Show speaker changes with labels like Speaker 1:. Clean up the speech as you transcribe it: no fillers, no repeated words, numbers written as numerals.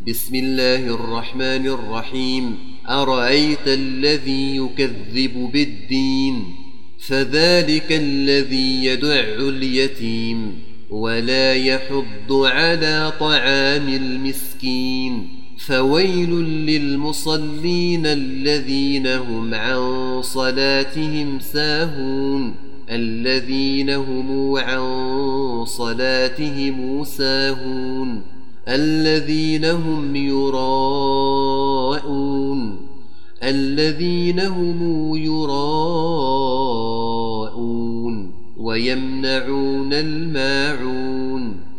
Speaker 1: بسم الله الرحمن الرحيم. أرأيت الذي يكذب بالدين فذلك الذي يدع اليتيم ولا يحض على طعام المسكين فويل للمصلين الذين هم عن صلاتهم ساهون الذين هم يراءون ويمنعون الماعون